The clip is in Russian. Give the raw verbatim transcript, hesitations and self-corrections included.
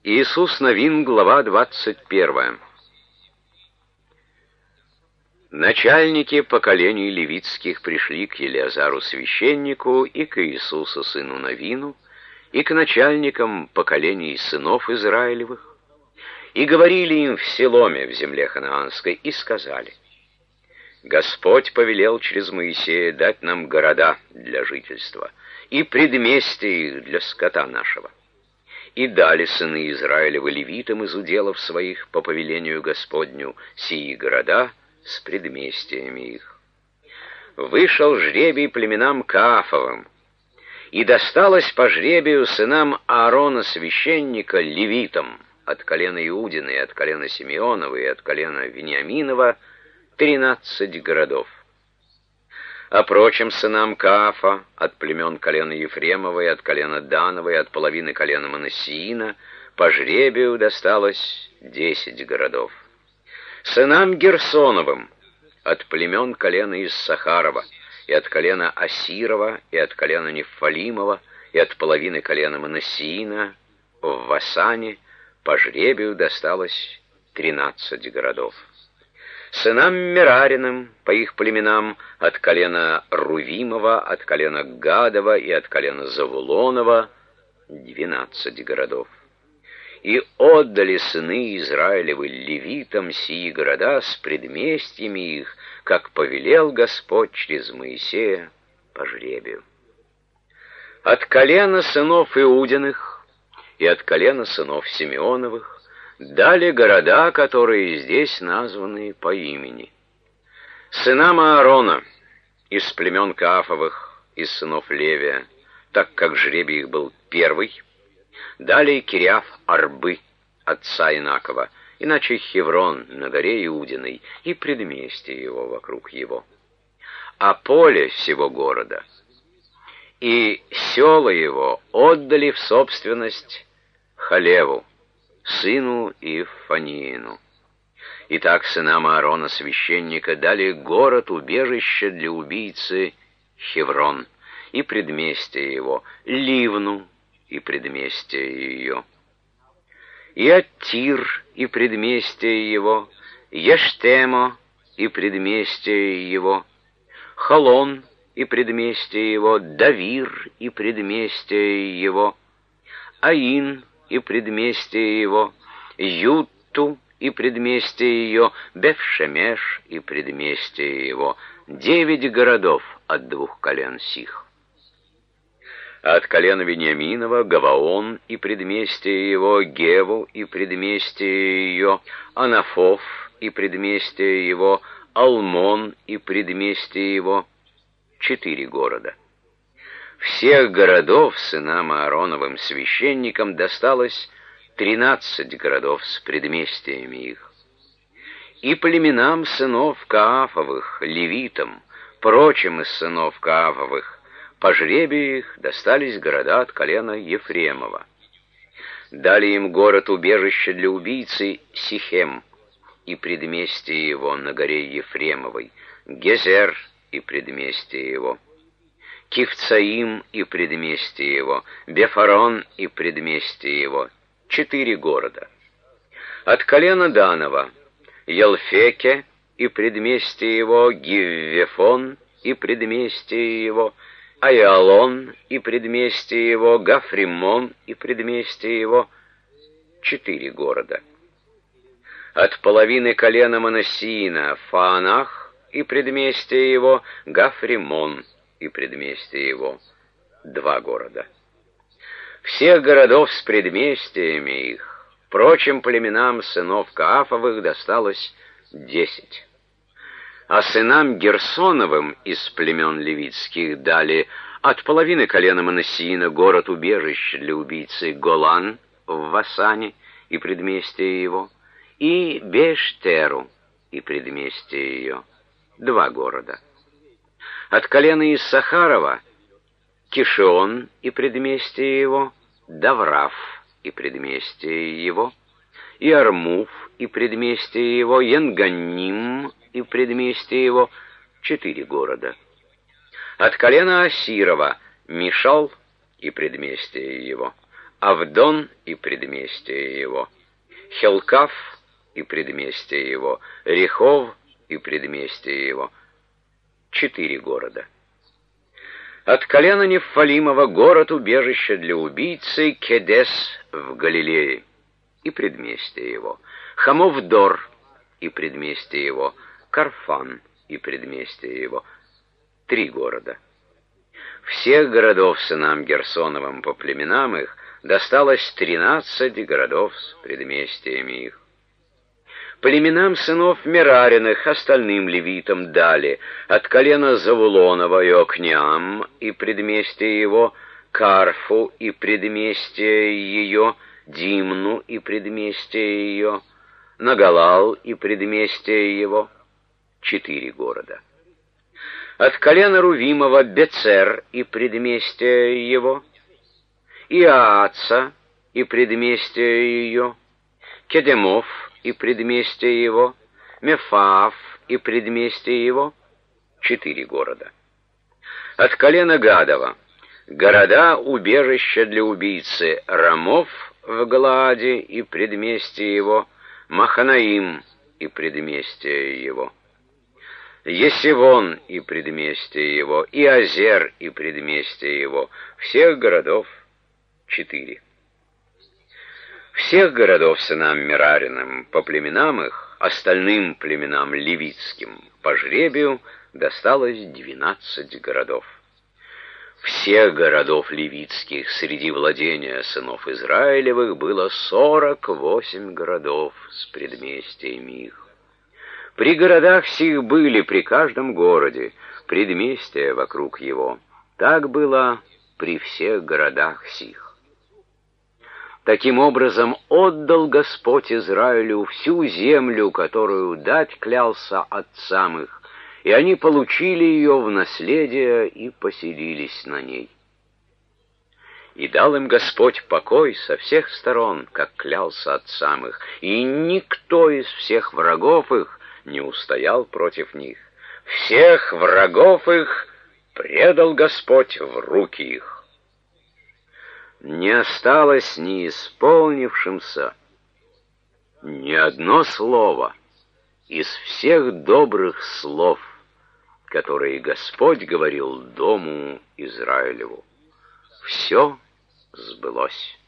Иисус Новин, глава двадцать первая. Начальники поколений левитских пришли к Елеазару священнику и к Иисусу сыну Новину, и к начальникам поколений сынов Израилевых, и говорили им в Силоме в земле ханаанской, и сказали: «Господь повелел через Моисея дать нам города для жительства и предместья их для скота нашего. И дали сыны Израилевы левитам из уделов своих по повелению Господню сии города с предместиями их. Вышел жребий племенам Каафовым, и досталось по жребию сынам Аарона священника левитам от колена Иудина и от колена Симеонова и от колена Вениаминова тринадцать городов. А прочим сынам Каафа от племен колена Ефремова и от колена Данова и от половины колена Манассиина по жребию досталось десять городов. Сынам Герсоновым от племен колена Иссахарова и от колена Асирова и от колена Нефалимова и от половины колена Манассиина в Васане по жребию досталось тринадцать городов. Сынам Мерариным по их племенам от колена Рувимова, от колена Гадова и от колена Завулонова двенадцать городов. И отдали сыны Израилевы левитам сии города с предместьями их, как повелел Господь через Моисея по жребию. От колена сынов Иудиных и от колена сынов Симеоновых дали города, которые здесь названы по имени. Сынам Аарона из племен Каафовых, из сынов Левия, так как жребий их был первый, дали Кириаф-Арбы, отца Инакова, иначе Хеврон на горе Иудиной и предместье его вокруг его. А поле всего города и села его отдали в собственность Халеву, сыну Иффаниину. Итак, сынам Аарона священника дали город-убежище для убийцы Хеврон и предместье его, Ливну и предместье ее, и Аттир и предместье его, Ештемо и предместье его, Холон и предместье его, Давир и предместье его, Аин и предместье его, Ютту и предместье ее, Бефшемеш и предместье его, девять городов от двух колен сих. От колена Вениаминова Гаваон и предместье его, Геву и предместье ее, Анафов и предместье его, Алмон и предместье его, четыре города. Всех городов сынам Аароновым священникам досталось тринадцать городов с предместьями их. И племенам сынов Каафовых, левитам, прочим из сынов Каафовых, по жребию их достались города от колена Ефремова. Дали им город-убежище для убийцы Сихем и предместье его на горе Ефремовой, Гезер и предместье его, Кифцаим и предместье его, Бефарон и предместье его, четыре города. От колена Данова Елфеке и предместье его, Гиввефон и предместье его, Айалон и предместье его, Гафримон и предместье его, четыре города. От половины колена Манассиина Фаанах и предместье его, Гафримон и предместье его, два города. Всех городов с предместьями их, прочим племенам сынов Каафовых досталось десять. А сынам Герсоновым из племен левитских дали от половины колена Манассиина город-убежище для убийцы Голан в Васане и предместье его, и Бештеру и предместье ее, два города. От колена Иссахарова Кишион и предместье его, Давраф и предместье его, и Армув и предместье его, Янганим и предместье его, четыре города. От колена Асирова Мишал и предместье его, Авдон и предместье его, Хелкав и предместье его, Рехов и предместье его. Четыре города. От колена Нефалимова город-убежище для убийцы Кедес в Галилее и предместье его, Хамовдор и предместье его, Карфан и предместье его. Три города. Всех городов сынам Герсоновым по племенам их досталось тринадцать городов с предместьями их. Племенам сынов Мерариных, остальным левитам дали от колена Завулонова Иокнеам и предместье его, Карфу и предместье ее, Димну и предместье ее, Нагалал и предместье его. Четыре города. От колена Рувимова Бецер и предместье его, Иааца и предместье ее, Кедемов и предместье его, Мефаав и предместье его. Четыре города. От колена Гадова города убежища для убийцы Рамов в Галааде и предместье его, Маханаим и предместье его, Есивон и предместье его, и Азер и предместье его. Всех городов четыре. Всех городов сынам Мерариным по племенам их, остальным племенам левитским по жребию досталось двенадцать городов. Всех городов левитских среди владения сынов Израилевых было сорок восемь городов с предместьями их. При городах сих были при каждом городе предместья вокруг его. Так было при всех городах сих. Таким образом отдал Господь Израилю всю землю, которую дать клялся отцам их, и они получили ее в наследие и поселились на ней. И дал им Господь покой со всех сторон, как клялся отцам их, и никто из всех врагов их не устоял против них. Всех врагов их предал Господь в руки их. Не осталось не исполнившимся ни одно слово из всех добрых слов, которые Господь говорил дому Израилеву. Все сбылось.